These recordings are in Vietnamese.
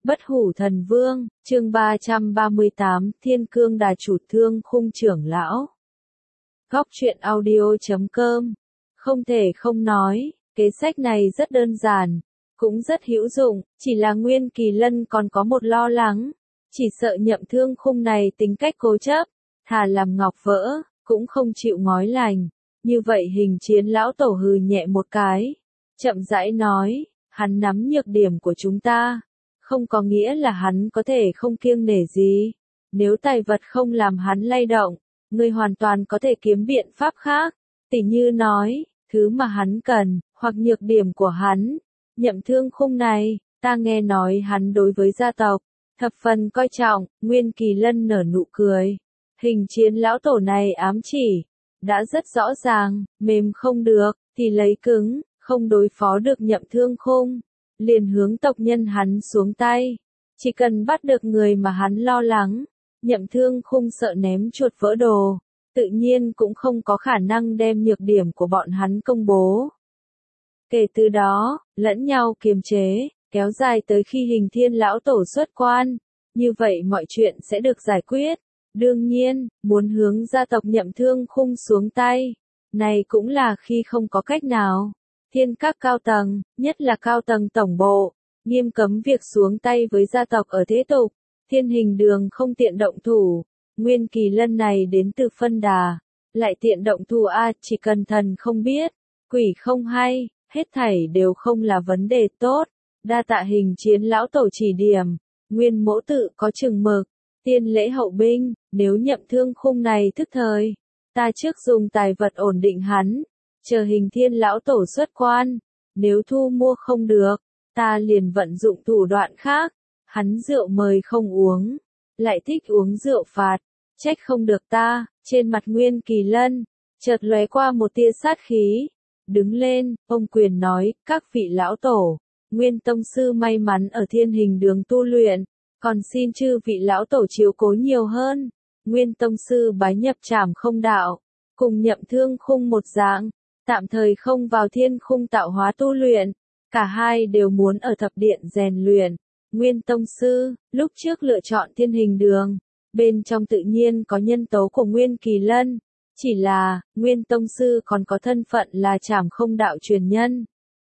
Bất hủ thần vương, chương 338, Thiên Cương Đà Chủ Thương Khung trưởng lão. Góc truyện audio.com. Không thể không nói, kế sách này rất đơn giản, cũng rất hữu dụng, chỉ là Nguyên Kỳ Lân còn có một lo lắng, chỉ sợ Nhậm Thương Khung này tính cách cố chấp, thà làm ngọc vỡ, cũng không chịu ngói lành. Như vậy Hình Chiến lão tổ hừ nhẹ một cái, chậm rãi nói, hắn nắm nhược điểm của chúng ta, không có nghĩa là hắn có thể không kiêng nể gì. Nếu tài vật không làm hắn lay động, ngươi hoàn toàn có thể kiếm biện pháp khác, tỉ như nói, thứ mà hắn cần, hoặc nhược điểm của hắn. Nhậm Thương Khung này, ta nghe nói hắn đối với gia tộc, thập phần coi trọng. Nguyên Kỳ Lân nở nụ cười. Hình Chiến lão tổ này ám chỉ, đã rất rõ ràng, mềm không được, thì lấy cứng, không đối phó được Nhậm Thương Khung, liền hướng tộc nhân hắn xuống tay. Chỉ cần bắt được người mà hắn lo lắng, Nhậm Thương Khung sợ ném chuột vỡ đồ, tự nhiên cũng không có khả năng đem nhược điểm của bọn hắn công bố. Kể từ đó, lẫn nhau kiềm chế, kéo dài tới khi Hình Thiên lão tổ xuất quan, như vậy mọi chuyện sẽ được giải quyết. Đương nhiên, muốn hướng gia tộc Nhậm Thương Khung xuống tay, này cũng là khi không có cách nào. Thiên các cao tầng, nhất là cao tầng tổng bộ, nghiêm cấm việc xuống tay với gia tộc ở thế tục. Thiên Hình Đường không tiện động thủ. Nguyên Kỳ Lân này đến từ Phân Đà, lại tiện động thủ chỉ cần thần không biết, quỷ không hay, hết thảy đều không là vấn đề tốt. Đa tạ Hình Chiến lão tổ chỉ điểm. Nguyên mỗ tự có chừng mực. Tiên lễ hậu binh, nếu Nhậm Thương Khung này thức thời, ta trước dùng tài vật ổn định hắn, chờ Hình Thiên lão tổ xuất quan, nếu thu mua không được, ta liền vận dụng thủ đoạn khác. Hắn rượu mời không uống, lại thích uống rượu phạt, trách không được ta. Trên mặt Nguyên Kỳ Lân chợt lóe qua một tia sát khí, đứng lên, ông quyền nói, các vị lão tổ, Nguyên tông sư may mắn ở Thiên Hình Đường tu luyện, còn xin chư vị lão tổ chiếu cố nhiều hơn. Nguyên tông sư bái nhập Trảm Không đạo, cùng Nhậm Thương Khung một dạng, tạm thời không vào Thiên Khung tạo hóa tu luyện, cả hai đều muốn ở thập điện rèn luyện. Nguyên tông sư, lúc trước lựa chọn Thiên Hình Đường, bên trong tự nhiên có nhân tố của Nguyên Kỳ Lân, chỉ là, Nguyên tông sư còn có thân phận là Trảm Không đạo truyền nhân.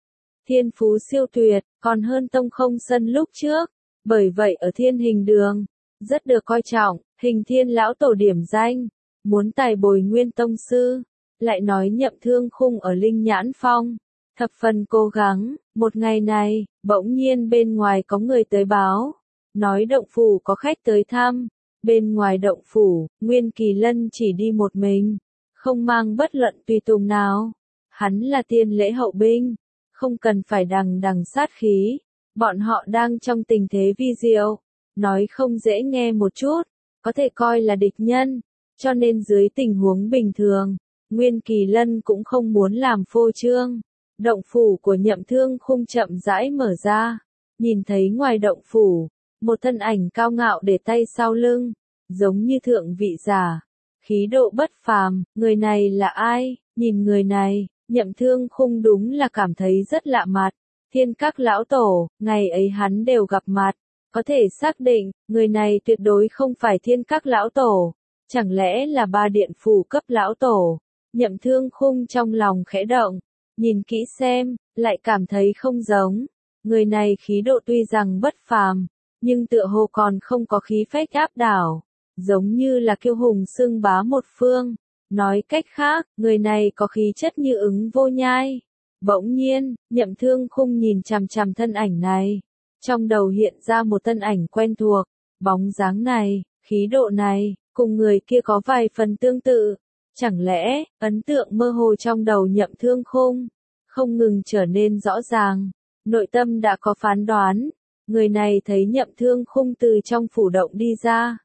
Thiên phú siêu tuyệt, còn hơn Tông Không Sân lúc trước, bởi vậy ở Thiên Hình Đường, rất được coi trọng. Hình Thiên lão tổ điểm danh, muốn tài bồi Nguyên tông sư, lại nói Nhậm Thương Khung ở Linh Nhãn Phong, thập phần cố gắng. Một ngày này, bỗng nhiên bên ngoài có người tới báo, nói động phủ có khách tới thăm. Bên ngoài động phủ, Nguyên Kỳ Lân chỉ đi một mình, không mang bất luận tùy tùng nào. Hắn là tiên lễ hậu binh, không cần phải đằng đằng sát khí. Bọn họ đang trong tình thế vi diệu, nói không dễ nghe một chút, có thể coi là địch nhân, cho nên dưới tình huống bình thường, Nguyên Kỳ Lân cũng không muốn làm phô trương. Động phủ của Nhậm Thương Khung chậm rãi mở ra, nhìn thấy ngoài động phủ, một thân ảnh cao ngạo để tay sau lưng, giống như thượng vị giả, khí độ bất phàm. Người này là ai? Nhìn người này, Nhậm Thương Khung đúng là cảm thấy rất lạ mặt. Thiên các lão tổ, ngày ấy hắn đều gặp mặt, có thể xác định, người này tuyệt đối không phải Thiên các lão tổ, chẳng lẽ là Ba Điện phủ cấp lão tổ. Nhậm Thương Khung trong lòng khẽ động, nhìn kỹ xem, lại cảm thấy không giống. Người này khí độ tuy rằng bất phàm, nhưng tựa hồ còn không có khí phách áp đảo, giống như là kiêu hùng xưng bá một phương. Nói cách khác, người này có khí chất như ứng vô nhai. Bỗng nhiên, Nhậm Thương Khung nhìn chằm chằm thân ảnh này, trong đầu hiện ra một thân ảnh quen thuộc. Bóng dáng này, khí độ này, cùng người kia có vài phần tương tự. Chẳng lẽ, ấn tượng mơ hồ trong đầu Nhậm Thương Khung không ngừng trở nên rõ ràng, nội tâm đã có phán đoán. Người này thấy Nhậm Thương Khung từ trong phủ động đi ra,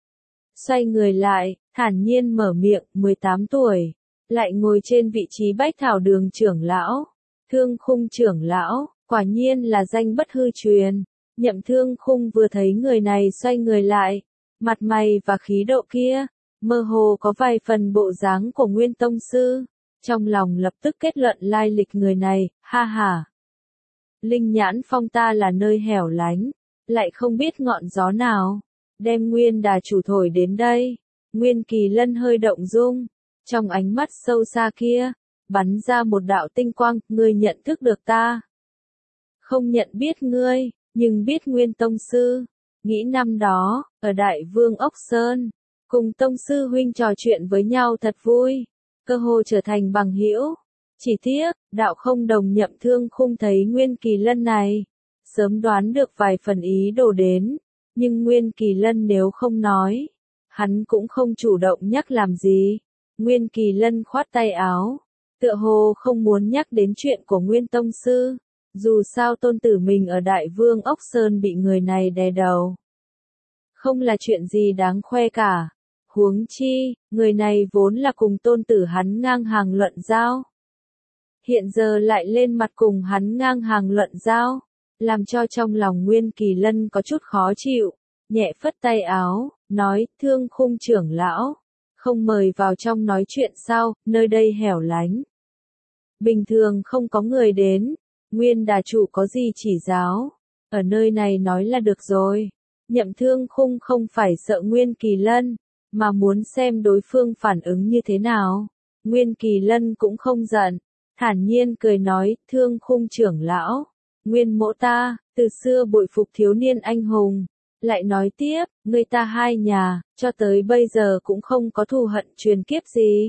xoay người lại, thản nhiên mở miệng, 18 tuổi, lại ngồi trên vị trí Bách Thảo Đường trưởng lão. Thương Khung trưởng lão, quả nhiên là danh bất hư truyền. Nhậm Thương Khung vừa thấy người này xoay người lại, mặt mày và khí độ kia, mơ hồ có vài phần bộ dáng của Nguyên tông sư, trong lòng lập tức kết luận lai lịch người này. Ha ha. Linh Nhãn Phong ta là nơi hẻo lánh, lại không biết ngọn gió nào, đem Nguyên Đà chủ thổi đến đây. Nguyên Kỳ Lân hơi động dung, trong ánh mắt sâu xa kia, bắn ra một đạo tinh quang, ngươi nhận thức được ta. Không nhận biết ngươi, nhưng biết Nguyên Tông Sư. Nghĩ năm đó, ở Đại Vương Ốc Sơn, cùng Tông Sư huynh trò chuyện với nhau thật vui, cơ hồ trở thành bằng hữu. Chỉ tiếc, đạo không đồng Nhậm Thương Khung thấy Nguyên Kỳ Lân này, sớm đoán được vài phần ý đồ đến, nhưng Nguyên Kỳ Lân nếu không nói, hắn cũng không chủ động nhắc làm gì. Nguyên Kỳ Lân khoát tay áo, tựa hồ không muốn nhắc đến chuyện của Nguyên Tông Sư, dù sao tôn tử mình ở Đại Vương Ốc Sơn bị người này đè đầu. Không là chuyện gì đáng khoe cả, huống chi, người này vốn là cùng tôn tử hắn ngang hàng luận giao. Hiện giờ lại lên mặt cùng hắn ngang hàng luận giao, làm cho trong lòng Nguyên Kỳ Lân có chút khó chịu, nhẹ phất tay áo, nói, Thương Khung trưởng lão, không mời vào trong nói chuyện sao, nơi đây hẻo lánh. Bình thường không có người đến, Nguyên Đà chủ có gì chỉ giáo, ở nơi này nói là được rồi. Nhậm Thương Khung không phải sợ Nguyên Kỳ Lân, mà muốn xem đối phương phản ứng như thế nào. Nguyên Kỳ Lân cũng không giận, thản nhiên cười nói, Thương Khung trưởng lão, Nguyên mỗ ta, từ xưa bội phục thiếu niên anh hùng. Lại nói tiếp, người ta hai nhà, cho tới bây giờ cũng không có thù hận truyền kiếp gì.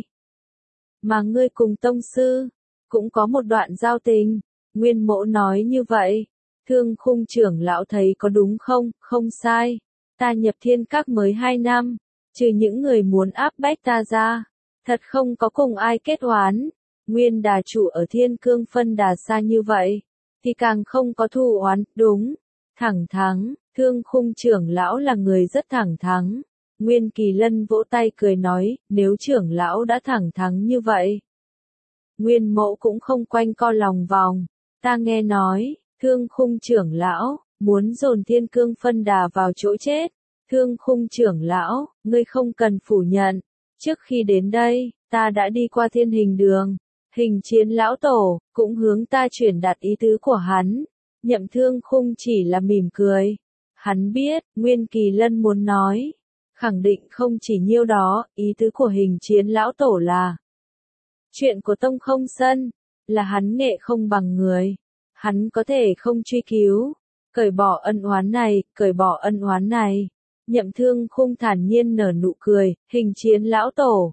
Mà ngươi cùng Tông Sư, cũng có một đoạn giao tình. Nguyên mỗ nói như vậy. Thương Khung trưởng lão thấy có đúng không? Không sai. Ta nhập Thiên Các mới 2 năm, trừ những người muốn áp bách ta ra, thật không có cùng ai kết oán. Nguyên Đà chủ ở Thiên Cương phân đà xa như vậy, thì càng không có thù oán, đúng. Thẳng thắn, Thương Khung trưởng lão là người rất thẳng thắn. Nguyên Kỳ Lân vỗ tay cười nói, nếu trưởng lão đã thẳng thắn như vậy, Nguyên mẫu cũng không quanh co lòng vòng. Ta nghe nói, Thương Khung trưởng lão, muốn dồn Thiên Cương phân đà vào chỗ chết. Thương Khung trưởng lão, ngươi không cần phủ nhận. Trước khi đến đây, ta đã đi qua Thiên Hình Đường. Hình Chiến lão tổ, cũng hướng ta truyền đạt ý tứ của hắn. Nhậm Thương Khung chỉ là mỉm cười. Hắn biết, Nguyên Kỳ Lân muốn nói. Khẳng định không chỉ nhiêu đó, ý tứ của Hình Chiến lão tổ là chuyện của Tông Không Sân, là hắn nghệ không bằng người. Hắn có thể không truy cứu, cởi bỏ ân oán này, cởi bỏ ân oán này. Nhậm Thương Khung thản nhiên nở nụ cười, Hình Chiến lão tổ.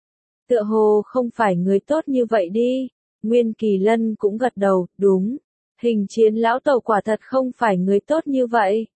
Tựa hồ không phải người tốt như vậy đi. Nguyên Kỳ Lân cũng gật đầu, đúng. Hình Chiến lão tổ quả thật không phải người tốt như vậy.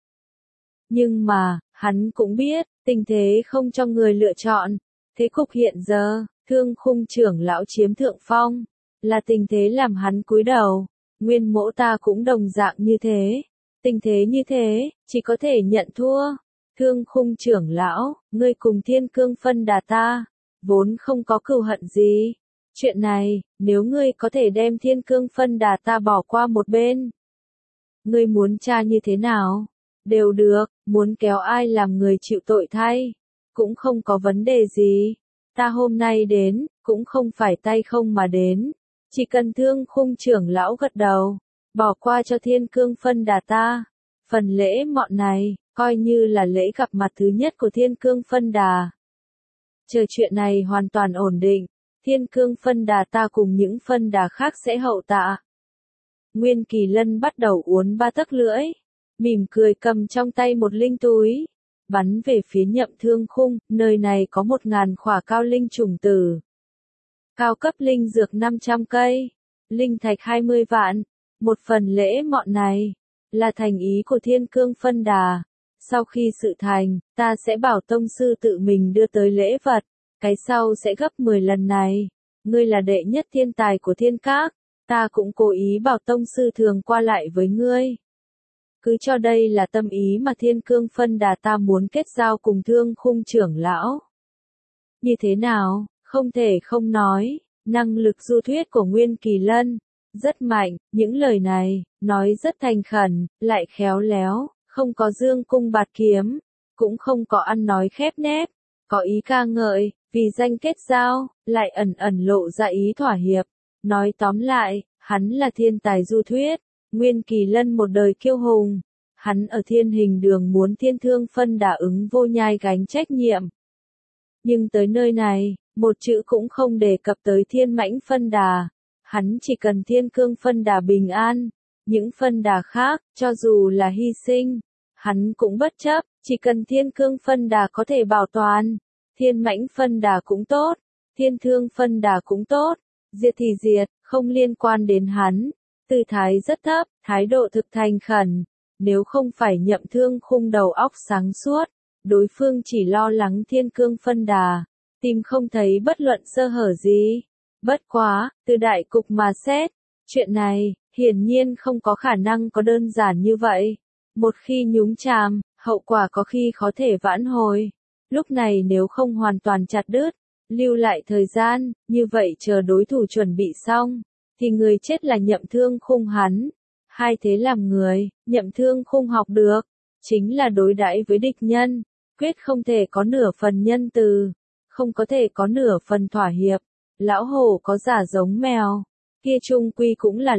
Nhưng mà, hắn cũng biết, tình thế không cho người lựa chọn. Thế cục hiện giờ, Thương Khung trưởng lão chiếm thượng phong, là tình thế làm hắn cúi đầu. Nguyên mỗ ta cũng đồng dạng như thế. Tình thế như thế, chỉ có thể nhận thua. Thương Khung trưởng lão, ngươi cùng Thiên Cương phân đà ta, vốn không có cừu hận gì. Chuyện này, nếu ngươi có thể đem Thiên Cương phân đà ta bỏ qua một bên, ngươi muốn tra như thế nào? Đều được, muốn kéo ai làm người chịu tội thay, cũng không có vấn đề gì. Ta hôm nay đến, cũng không phải tay không mà đến. Chỉ cần Thương Khung trưởng lão gật đầu, bỏ qua cho Thiên Cương phân đà ta. Phần lễ mọn này, coi như là lễ gặp mặt thứ nhất của Thiên Cương phân đà. Chờ chuyện này hoàn toàn ổn định, Thiên Cương phân đà ta cùng những phân đà khác sẽ hậu tạ. Nguyên Kỳ Lân bắt đầu uốn ba tấc lưỡi, mỉm cười cầm trong tay một linh túi, bắn về phía Nhậm Thương Khung, nơi này có 1000 khỏa cao linh trùng tử. Cao cấp linh dược 500 cây, linh thạch 20 vạn, một phần lễ mọn này, là thành ý của Thiên Cương phân đà. Sau khi sự thành, ta sẽ bảo tông sư tự mình đưa tới lễ vật, cái sau sẽ gấp 10 lần này. Ngươi là đệ nhất thiên tài của Thiên Các, ta cũng cố ý bảo tông sư thường qua lại với ngươi. Cứ cho đây là tâm ý mà Thiên Cương phân đà ta muốn kết giao cùng Thương Khung trưởng lão. Như thế nào, không thể không nói, năng lực du thuyết của Nguyên Kỳ Lân rất mạnh, những lời này nói rất thành khẩn, lại khéo léo, không có dương cung bạt kiếm, cũng không có ăn nói khép nép, có ý ca ngợi, vì danh kết giao, lại ẩn ẩn lộ ra ý thỏa hiệp. Nói tóm lại, hắn là thiên tài du thuyết, Nguyên Kỳ Lân một đời kiêu hùng, Hắn ở Thiên Hình Đường muốn Thiên Thương Phân Đà ứng vô nhai gánh trách nhiệm. Nhưng tới nơi này, một chữ cũng không đề cập tới Thiên Mãnh Phân Đà. Hắn chỉ cần Thiên Cương Phân Đà bình an. Những phân đà khác, cho dù là hy sinh, hắn cũng bất chấp, chỉ cần Thiên Cương Phân Đà có thể bảo toàn. Thiên Mãnh Phân Đà cũng tốt, Thiên Thương Phân Đà cũng tốt, diệt thì diệt, không liên quan đến hắn. Tư thái rất thấp, thái độ thực thành khẩn. Nếu không phải Nhậm Thương Khung đầu óc sáng suốt, đối phương chỉ lo lắng Thiên Cương Phân Đà, tìm không thấy bất luận sơ hở gì. Bất quá, từ đại cục mà xét, chuyện này, hiển nhiên không có khả năng có đơn giản như vậy. Một khi nhúng chàm, hậu quả có khi khó thể vãn hồi. Lúc này nếu không hoàn toàn chặt đứt, lưu lại thời gian, như vậy chờ đối thủ chuẩn bị xong, thì người chết là Nhậm Thương Khung hắn. Hai thế làm người, Nhậm Thương Khung học được, chính là đối đãi với địch nhân, quyết không thể có nửa phần nhân từ, không có thể có nửa phần thỏa hiệp. Lão hổ có giả giống mèo, kia chung quy cũng là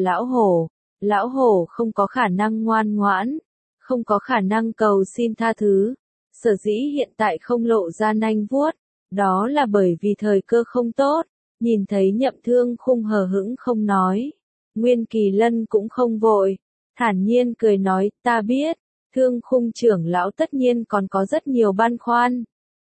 lão hổ không có khả năng ngoan ngoãn, không có khả năng cầu xin tha thứ. Sở dĩ hiện tại không lộ ra nanh vuốt, đó là bởi vì thời cơ không tốt. Nhìn thấy Nhậm Thương Khung hờ hững không nói, Nguyên Kỳ Lân cũng không vội, thản nhiên cười nói, ta biết, Thương Khung trưởng lão tất nhiên còn có rất nhiều băn khoăn.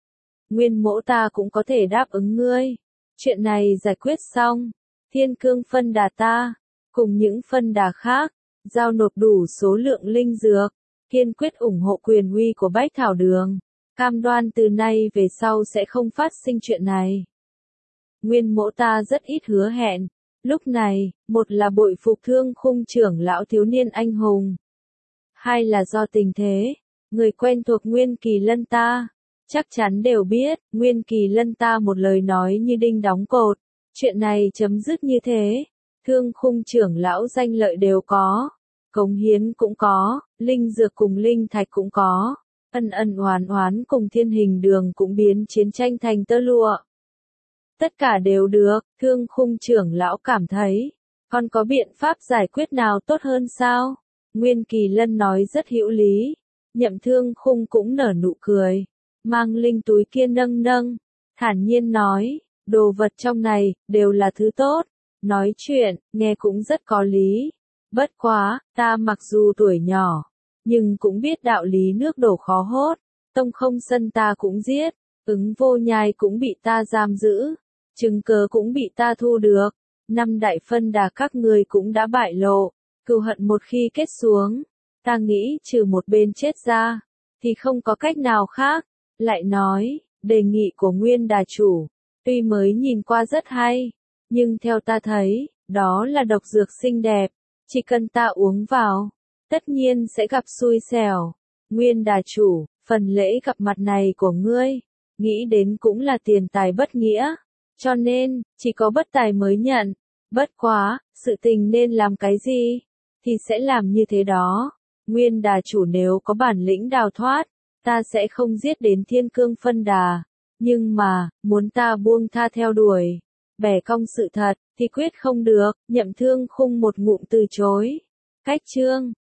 Nguyên mỗ ta cũng có thể đáp ứng ngươi. Chuyện này giải quyết xong, Thiên Cương Phân Đà ta, cùng những phân đà khác, giao nộp đủ số lượng linh dược, kiên quyết ủng hộ quyền uy của Bách Thảo Đường, cam đoan từ nay về sau sẽ không phát sinh chuyện này. Nguyên mỗ ta rất ít hứa hẹn, lúc này, một là bội phục Thương Khung trưởng lão thiếu niên anh hùng, hai là do tình thế, người quen thuộc Nguyên Kỳ Lân ta, chắc chắn đều biết, Nguyên Kỳ Lân ta một lời nói như đinh đóng cột, chuyện này chấm dứt như thế, Thương Khung trưởng lão danh lợi đều có, cống hiến cũng có, linh dược cùng linh thạch cũng có, ân ân oán oán cùng Thiên Hình Đường cũng biến chiến tranh thành tơ lụa. Tất cả đều được, Thương Khung trưởng lão cảm thấy, còn có biện pháp giải quyết nào tốt hơn sao? Nguyên Kỳ Lân nói rất hữu lý, Nhậm Thương Khung cũng nở nụ cười, mang linh túi kia nâng nâng, thản nhiên nói, đồ vật trong này, đều là thứ tốt, nói chuyện, nghe cũng rất có lý. Bất quá, ta mặc dù tuổi nhỏ, nhưng cũng biết đạo lý nước đổ khó hốt, Tông Không Sân ta cũng giết, ứng vô nhai cũng bị ta giam giữ, chứng cớ cũng bị ta thu được, 5 đại phân đà các người cũng đã bại lộ, cừu hận một khi kết xuống, ta nghĩ trừ một bên chết ra, thì không có cách nào khác. Lại nói, đề nghị của Nguyên đà chủ, tuy mới nhìn qua rất hay, nhưng theo ta thấy, đó là độc dược xinh đẹp, chỉ cần ta uống vào, tất nhiên sẽ gặp xui xẻo. Nguyên đà chủ, phần lễ gặp mặt này của ngươi, nghĩ đến cũng là tiền tài bất nghĩa, cho nên, chỉ có bất tài mới nhận. Bất quá, sự tình nên làm cái gì, thì sẽ làm như thế đó. Nguyên đà chủ nếu có bản lĩnh đào thoát, ta sẽ không giết đến Thiên Cương Phân Đà, nhưng mà, muốn ta buông tha theo đuổi, bẻ cong sự thật, thì quyết không được. Nhậm Thương Khung một ngụm từ chối. Cách chương